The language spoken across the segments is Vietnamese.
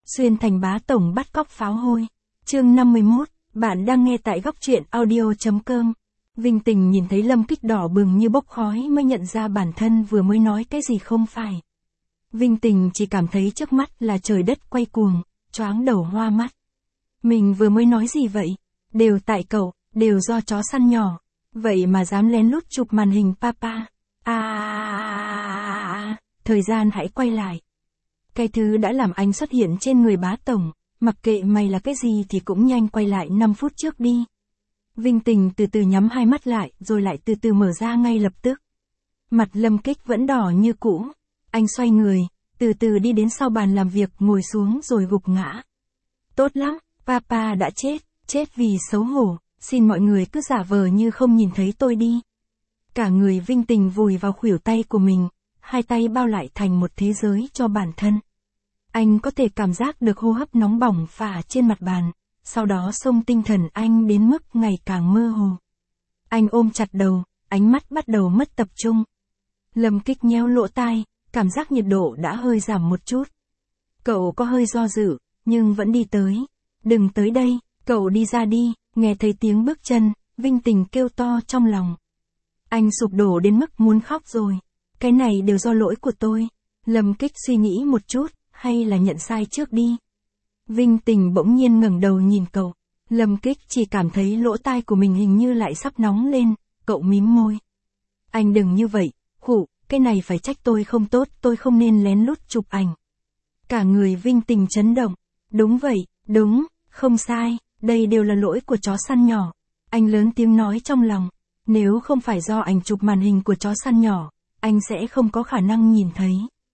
Xuyên thành bá tổng bắt cóc pháo hôi. Chương 51, bạn đang nghe tại góc truyện audio.com. Vinh Tình nhìn thấy Lâm Kích đỏ bừng như bốc khói mới nhận ra bản thân vừa mới nói cái gì không phải. Vinh Tình chỉ cảm thấy trước mắt là trời đất quay cuồng, choáng đầu hoa mắt. Mình vừa mới nói gì vậy? Đều tại cậu, đều do chó săn nhỏ. Vậy mà dám lén lút chụp màn hình papa. Thời gian hãy quay lại. Cái thứ đã làm anh xuất hiện trên người bá tổng, mặc kệ mày là cái gì thì cũng nhanh quay lại 5 phút trước đi. Vinh Tình từ từ nhắm hai mắt lại rồi lại từ từ mở ra ngay lập tức. Mặt Lâm Kích vẫn đỏ như cũ. Anh xoay người, từ từ đi đến sau bàn làm việc ngồi xuống rồi gục ngã. Tốt lắm, papa đã chết vì xấu hổ, xin mọi người cứ giả vờ như không nhìn thấy tôi đi. Cả người Vinh Tình vùi vào khuỷu tay của mình, hai tay bao lại thành một thế giới cho bản thân. Anh có thể cảm giác được hô hấp nóng bỏng phả trên mặt bàn, sau đó xông tinh thần anh đến mức ngày càng mơ hồ. Anh ôm chặt đầu, ánh mắt bắt đầu mất tập trung. Lâm Kích nheo lỗ tai, cảm giác nhiệt độ đã hơi giảm một chút. Cậu có hơi do dự, nhưng vẫn đi tới. Đừng tới đây, cậu đi ra đi, nghe thấy tiếng bước chân, Vinh Tình kêu to trong lòng. Anh sụp đổ đến mức muốn khóc rồi. Cái này đều do lỗi của tôi. Lâm Kích suy nghĩ một chút, hay là nhận sai trước đi. Vinh Tình bỗng nhiên ngẩng đầu nhìn cậu. Lâm Kích chỉ cảm thấy lỗ tai của mình hình như lại sắp nóng lên, cậu mím môi. Anh đừng như vậy, khụ, cái này phải trách tôi không tốt, tôi không nên lén lút chụp ảnh. Cả người Vinh Tình chấn động. Đúng vậy, đúng, không sai, đây đều là lỗi của chó săn nhỏ. Anh lớn tiếng nói trong lòng. Nếu không phải do ảnh chụp màn hình của chó săn nhỏ, anh sẽ không có khả năng nhìn thấy.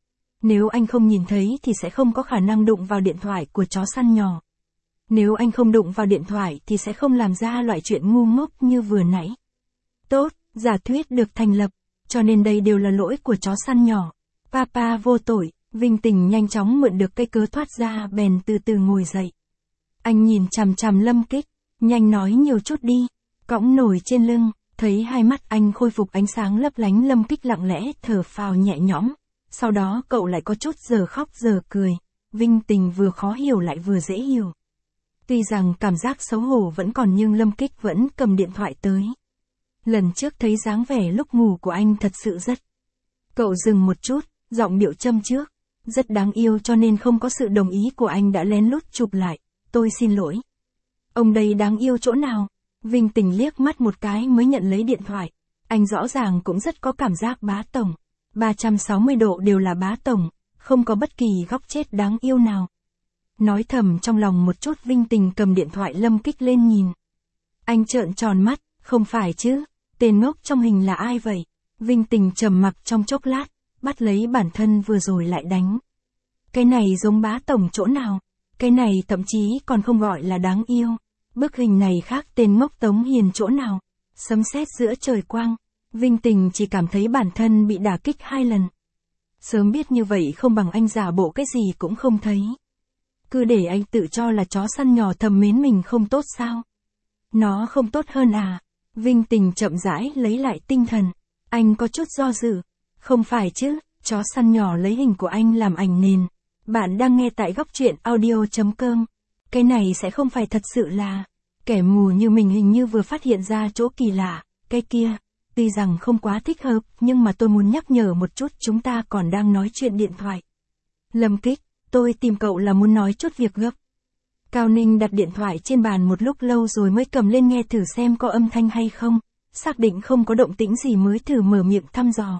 Nếu anh không nhìn thấy thì sẽ không có khả năng đụng vào điện thoại của chó săn nhỏ. Nếu anh không đụng vào điện thoại thì sẽ không làm ra loại chuyện ngu ngốc như vừa nãy. Tốt, giả thuyết được thành lập, cho nên đây đều là lỗi của chó săn nhỏ. Papa vô tội, Vinh Tình nhanh chóng mượn được cây cớ thoát ra bèn từ từ ngồi dậy. Anh nhìn chằm chằm Lâm Kích, nhanh nói nhiều chút đi, cõng nổi trên lưng. Thấy hai mắt anh khôi phục ánh sáng lấp lánh, Lâm Kích lặng lẽ thở phào nhẹ nhõm. Sau đó cậu lại có chút giờ khóc giờ cười. Vinh Tình vừa khó hiểu lại vừa dễ hiểu. Tuy rằng cảm giác xấu hổ vẫn còn nhưng Lâm Kích vẫn cầm điện thoại tới. Lần trước thấy dáng vẻ lúc ngủ của anh thật sự rất. Cậu dừng một chút, giọng điệu châm trước. Rất đáng yêu cho nên không có sự đồng ý của anh đã lén lút chụp lại. Tôi xin lỗi. Ông đây đáng yêu chỗ nào? Vinh Tình liếc mắt một cái mới nhận lấy điện thoại. Anh rõ ràng cũng rất có cảm giác bá tổng. 360 độ đều là bá tổng, không có bất kỳ góc chết đáng yêu nào. Nói thầm trong lòng một chút, Vinh Tình cầm điện thoại Lâm Kích lên nhìn. Anh trợn tròn mắt, không phải chứ, tên ngốc trong hình là ai vậy? Vinh Tình trầm mặc trong chốc lát, bắt lấy bản thân vừa rồi lại đánh. Cái này giống bá tổng chỗ nào? Cái này thậm chí còn không gọi là đáng yêu. Bức hình này khác tên ngốc Tống Hiền chỗ nào? Sấm sét giữa trời quang. Vinh Tình chỉ cảm thấy bản thân bị đả kích 2 lần. Sớm biết như vậy không bằng anh giả bộ cái gì cũng không thấy. Cứ để anh tự cho là chó săn nhỏ thầm mến mình không tốt sao? Nó không tốt hơn à? Vinh Tình chậm rãi lấy lại tinh thần. Anh có chút do dự. Không phải chứ, chó săn nhỏ lấy hình của anh làm ảnh nền. Bạn đang nghe tại góc truyện audio.com. Cái này sẽ không phải thật sự là. Kẻ mù như mình hình như vừa phát hiện ra chỗ kỳ lạ. Cái kia, tuy rằng không quá thích hợp, nhưng mà tôi muốn nhắc nhở một chút, chúng ta còn đang nói chuyện điện thoại. Lâm Kích, tôi tìm cậu là muốn nói chút việc gấp. Cao Ninh đặt điện thoại trên bàn một lúc lâu rồi mới cầm lên nghe thử xem có âm thanh hay không. Xác định không có động tĩnh gì mới thử mở miệng thăm dò.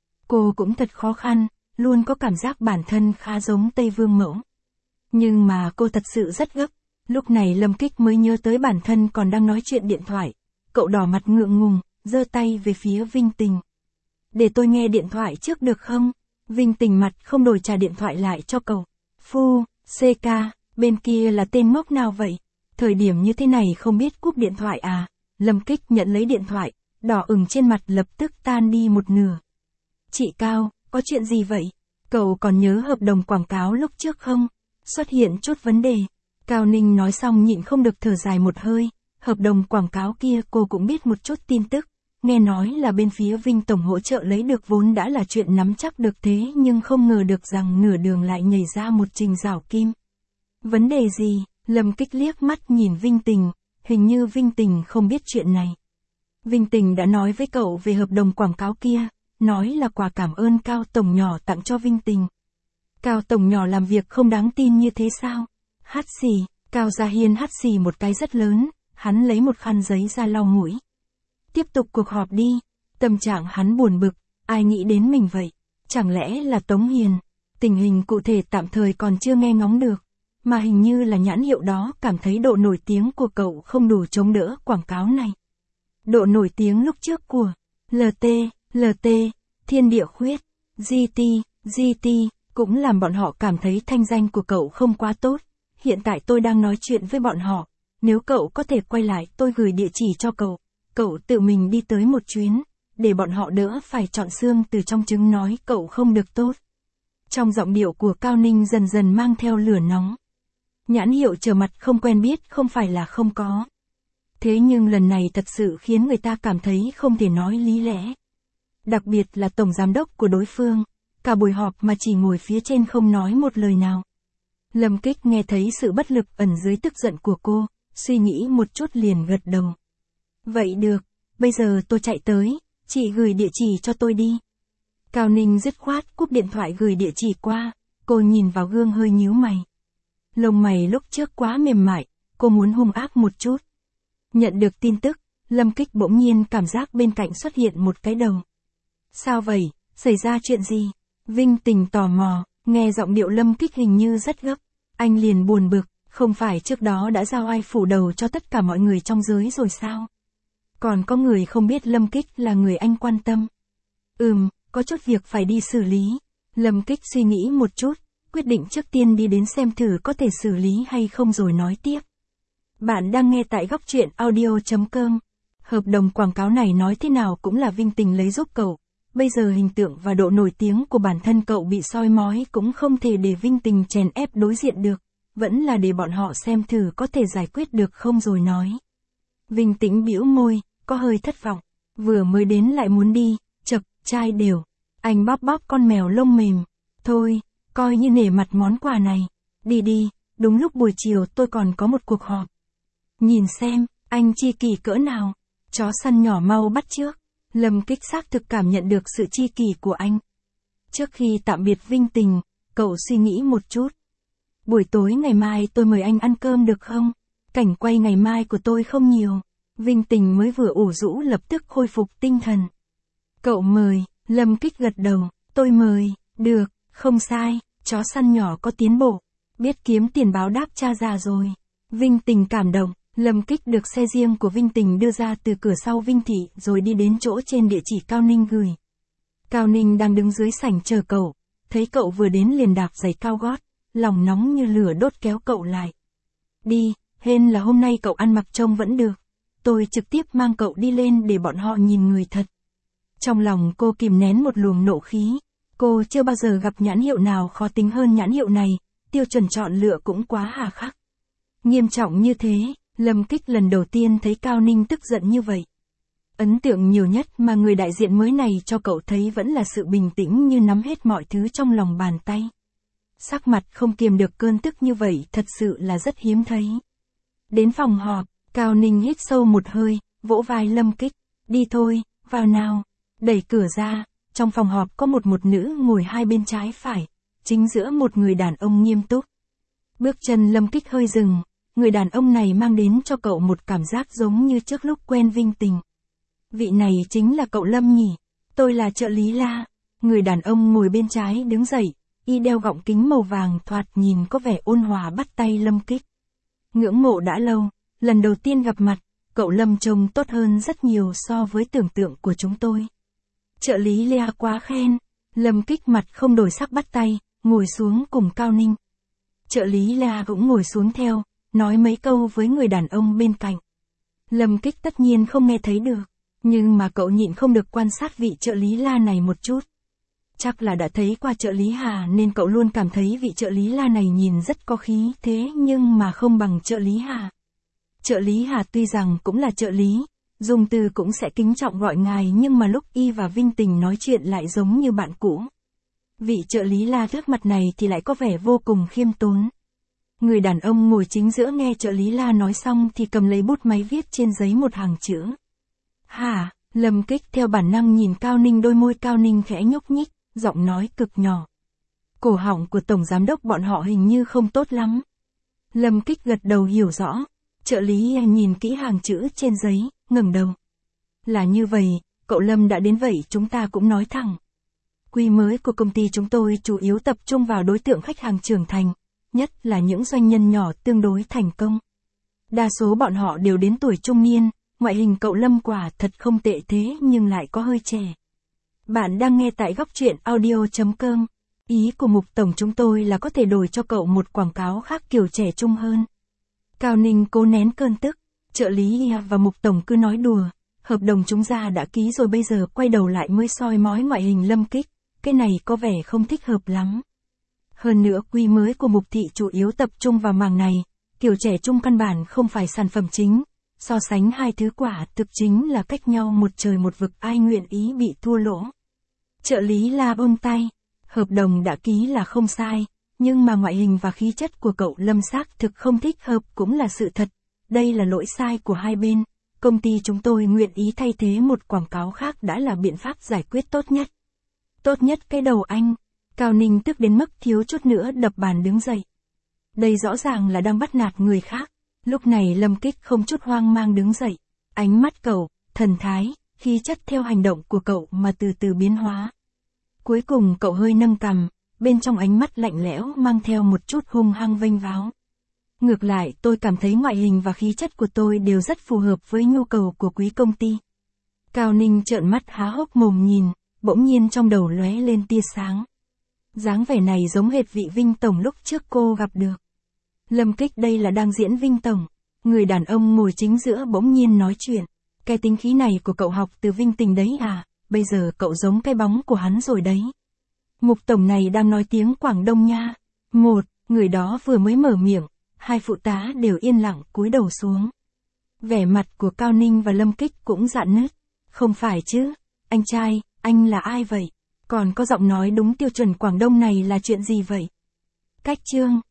Cô cũng thật khó khăn, luôn có cảm giác bản thân khá giống Tây Vương Mẫu. Nhưng mà cô thật sự rất gấp. Lúc này Lâm Kích mới nhớ tới bản thân còn đang nói chuyện điện thoại. Cậu đỏ mặt ngượng ngùng, giơ tay về phía Vinh Tình. Để tôi nghe điện thoại trước được không? Vinh Tình mặt không đổi trả điện thoại lại cho cậu. Phu, CK, bên kia là tên ngốc nào vậy? Thời điểm như thế này không biết cúp điện thoại à? Lâm Kích nhận lấy điện thoại, đỏ ửng trên mặt lập tức tan đi một nửa. Chị Cao, có chuyện gì vậy? Cậu còn nhớ hợp đồng quảng cáo lúc trước không? Xuất hiện chút vấn đề. Cao Ninh nói xong nhịn không được thở dài một hơi. Hợp đồng quảng cáo kia cô cũng biết một chút tin tức. Nghe nói là bên phía Vinh Tổng hỗ trợ lấy được vốn đã là chuyện nắm chắc được, thế nhưng không ngờ được rằng nửa đường lại nhảy ra một Trình Giảo Kim. Vấn đề gì? Lâm Kích liếc mắt nhìn Vinh Tình, hình như Vinh Tình không biết chuyện này. Vinh Tình đã nói với cậu về hợp đồng quảng cáo kia, nói là quà cảm ơn Cao Tổng nhỏ tặng cho Vinh Tình. Cao Tổng nhỏ làm việc không đáng tin như thế sao? Hắt xì, Cao Gia Hiên hắt xì một cái rất lớn, hắn lấy một khăn giấy ra lau mũi. Tiếp tục cuộc họp đi, tâm trạng hắn buồn bực, ai nghĩ đến mình vậy? Chẳng lẽ là Tống Hiền? Tình hình cụ thể tạm thời còn chưa nghe ngóng được, mà hình như là nhãn hiệu đó cảm thấy độ nổi tiếng của cậu không đủ chống đỡ quảng cáo này. Độ nổi tiếng lúc trước của LT, Thiên Địa Khuyết, GT, cũng làm bọn họ cảm thấy thanh danh của cậu không quá tốt. Hiện tại tôi đang nói chuyện với bọn họ, nếu cậu có thể quay lại tôi gửi địa chỉ cho cậu tự mình đi tới một chuyến, để bọn họ đỡ phải chọn xương từ trong trứng nói cậu không được tốt. Trong giọng điệu của Cao Ninh dần dần mang theo lửa nóng. Nhãn hiệu trở mặt không quen biết không phải là không có. Thế nhưng lần này thật sự khiến người ta cảm thấy không thể nói lý lẽ. Đặc biệt là tổng giám đốc của đối phương, cả buổi họp mà chỉ ngồi phía trên không nói một lời nào. Lâm Kích nghe thấy sự bất lực ẩn dưới tức giận của cô, suy nghĩ một chút liền gật đầu. Vậy được, bây giờ tôi chạy tới, chị gửi địa chỉ cho tôi đi. Cao Ninh dứt khoát cúp điện thoại gửi địa chỉ qua, cô nhìn vào gương hơi nhíu mày. Lông mày lúc trước quá mềm mại, cô muốn hung ác một chút. Nhận được tin tức, Lâm Kích bỗng nhiên cảm giác bên cạnh xuất hiện một cái đầu. Sao vậy, xảy ra chuyện gì? Vinh Tình tò mò, nghe giọng điệu Lâm Kích hình như rất gấp. Anh liền buồn bực, không phải trước đó đã giao ai phủ đầu cho tất cả mọi người trong giới rồi sao? Còn có người không biết Lâm Kích là người anh quan tâm. Có chút việc phải đi xử lý. Lâm Kích suy nghĩ một chút, quyết định trước tiên đi đến xem thử có thể xử lý hay không rồi nói tiếp. Bạn đang nghe tại góc truyện audio.com. Hợp đồng quảng cáo này nói thế nào cũng là Vinh Tình lấy giúp cậu. Bây giờ hình tượng và độ nổi tiếng của bản thân cậu bị soi mói cũng không thể để Vinh Tình chèn ép đối diện được. Vẫn là để bọn họ xem thử có thể giải quyết được không rồi nói. Vinh Tĩnh bĩu môi, có hơi thất vọng. Vừa mới đến lại muốn đi, chậc, trai đều. Anh bóp bóp con mèo lông mềm. Thôi, coi như nể mặt món quà này. Đi, đúng lúc buổi chiều tôi còn có một cuộc họp. Nhìn xem, anh chi kỷ cỡ nào. Chó săn nhỏ mau bắt trước. Lâm Kích xác thực cảm nhận được sự chi kỷ của anh. Trước khi tạm biệt Vinh Tình, cậu suy nghĩ một chút. Buổi tối ngày mai tôi mời anh ăn cơm được không? Cảnh quay ngày mai của tôi không nhiều. Vinh Tình mới vừa ủ rũ lập tức khôi phục tinh thần. Cậu mời, Lâm Kích gật đầu, tôi mời, được, không sai, chó săn nhỏ có tiến bộ, biết kiếm tiền báo đáp cha già rồi. Vinh Tình cảm động, Lâm Kích được xe riêng của Vinh Tình đưa ra từ cửa sau Vinh Thị rồi đi đến chỗ trên địa chỉ Cao Ninh gửi. Cao Ninh đang đứng dưới sảnh chờ cậu, thấy cậu vừa đến liền đạp giày cao gót, lòng nóng như lửa đốt kéo cậu lại. Đi, hên là hôm nay cậu ăn mặc trông vẫn được. Tôi trực tiếp mang cậu đi lên để bọn họ nhìn người thật. Trong lòng cô kìm nén một luồng nộ khí. Cô chưa bao giờ gặp nhãn hiệu nào khó tính hơn nhãn hiệu này, tiêu chuẩn chọn lựa cũng quá hà khắc. Nghiêm trọng như thế, Lâm Kích lần đầu tiên thấy Cao Ninh tức giận như vậy. Ấn tượng nhiều nhất mà người đại diện mới này cho cậu thấy vẫn là sự bình tĩnh như nắm hết mọi thứ trong lòng bàn tay. Sắc mặt không kiềm được cơn tức như vậy thật sự là rất hiếm thấy. Đến phòng họp, Cao Ninh hít sâu một hơi, vỗ vai Lâm Kích, đi thôi, vào nào. Đẩy cửa ra, trong phòng họp có một nữ ngồi hai bên trái phải, chính giữa một người đàn ông nghiêm túc. Bước chân Lâm Kích hơi dừng, người đàn ông này mang đến cho cậu một cảm giác giống như trước lúc quen Vinh Tình. Vị này chính là cậu Lâm nhỉ? Tôi là trợ lý La. Người đàn ông ngồi bên trái đứng dậy, y đeo gọng kính màu vàng thoạt nhìn có vẻ ôn hòa bắt tay Lâm Kích. Ngưỡng mộ đã lâu, lần đầu tiên gặp mặt, cậu Lâm trông tốt hơn rất nhiều so với tưởng tượng của chúng tôi. Trợ lý Lea quá khen. Lâm Kích mặt không đổi sắc bắt tay, ngồi xuống cùng Cao Ninh. Trợ lý Lea cũng ngồi xuống theo, nói mấy câu với người đàn ông bên cạnh. Lâm Kích tất nhiên không nghe thấy được, nhưng mà cậu nhịn không được quan sát vị trợ lý La này một chút. Chắc là đã thấy qua trợ lý Hà nên cậu luôn cảm thấy vị trợ lý La này nhìn rất có khí thế nhưng mà không bằng trợ lý Hà. Trợ lý Hà tuy rằng cũng là trợ lý, dùng từ cũng sẽ kính trọng gọi ngài nhưng mà lúc y và Vinh Tình nói chuyện lại giống như bạn cũ. Vị trợ lý La trước mặt này thì lại có vẻ vô cùng khiêm tốn. Người đàn ông ngồi chính giữa nghe trợ lý La nói xong thì cầm lấy bút máy viết trên giấy một hàng chữ. Hả? Lâm Kích theo bản năng nhìn Cao Ninh, đôi môi Cao Ninh khẽ nhúc nhích, giọng nói cực nhỏ. Cổ họng của tổng giám đốc bọn họ hình như không tốt lắm. Lâm Kích gật đầu hiểu rõ. Trợ lý nhìn kỹ hàng chữ trên giấy, ngẩng đầu. Là như vậy, cậu Lâm đã đến vậy chúng ta cũng nói thẳng. Quy mới của công ty chúng tôi chủ yếu tập trung vào đối tượng khách hàng trưởng thành, nhất là những doanh nhân nhỏ tương đối thành công. Đa số bọn họ đều đến tuổi trung niên, ngoại hình cậu Lâm quả thật không tệ thế nhưng lại có hơi trẻ. Bạn đang nghe tại Góc Truyện Audio.com. Ý của Mục Tổng chúng tôi là có thể đổi cho cậu một quảng cáo khác kiểu trẻ trung hơn. Cao Ninh cố nén cơn tức, trợ lý và Mục Tổng cứ nói đùa, hợp đồng chúng ta đã ký rồi, bây giờ quay đầu lại mới soi mói ngoại hình Lâm Kích, cái này có vẻ không thích hợp lắm. Hơn nữa quy mới của Mục Thị chủ yếu tập trung vào mảng này, kiểu trẻ trung căn bản không phải sản phẩm chính, so sánh hai thứ quả thực chính là cách nhau một trời một vực, ai nguyện ý bị thua lỗ. Trợ lý La ôm tay, hợp đồng đã ký là không sai, nhưng mà ngoại hình và khí chất của cậu Lâm xác thực không thích hợp cũng là sự thật, đây là lỗi sai của hai bên, công ty chúng tôi nguyện ý thay thế một quảng cáo khác đã là biện pháp giải quyết tốt nhất. Tốt nhất cái đầu anh. Cao Ninh tức đến mức thiếu chút nữa đập bàn đứng dậy. Đây rõ ràng là đang bắt nạt người khác. Lúc này Lâm Kích không chút hoang mang đứng dậy. Ánh mắt cậu, thần thái, khí chất theo hành động của cậu mà từ từ biến hóa. Cuối cùng cậu hơi nâng cằm, bên trong ánh mắt lạnh lẽo mang theo một chút hung hăng vênh váo. Ngược lại tôi cảm thấy ngoại hình và khí chất của tôi đều rất phù hợp với nhu cầu của quý công ty. Cao Ninh trợn mắt há hốc mồm nhìn, bỗng nhiên trong đầu lóe lên tia sáng. Dáng vẻ này giống hệt vị Vinh Tổng lúc trước cô gặp được. Lâm Kích đây là đang diễn Vinh Tổng. Người đàn ông ngồi chính giữa bỗng nhiên nói chuyện. Cái tính khí này của cậu học từ Vinh Tình đấy à, bây giờ cậu giống cái bóng của hắn rồi đấy. Mục Tổng này đang nói tiếng Quảng Đông nha. Một, người đó vừa mới mở miệng, hai phụ tá đều yên lặng cúi đầu xuống. Vẻ mặt của Cao Ninh và Lâm Kích cũng rạn nứt. Không phải chứ, anh trai, anh là ai vậy? Còn có giọng nói đúng tiêu chuẩn Quảng Đông này là chuyện gì vậy? Cách chương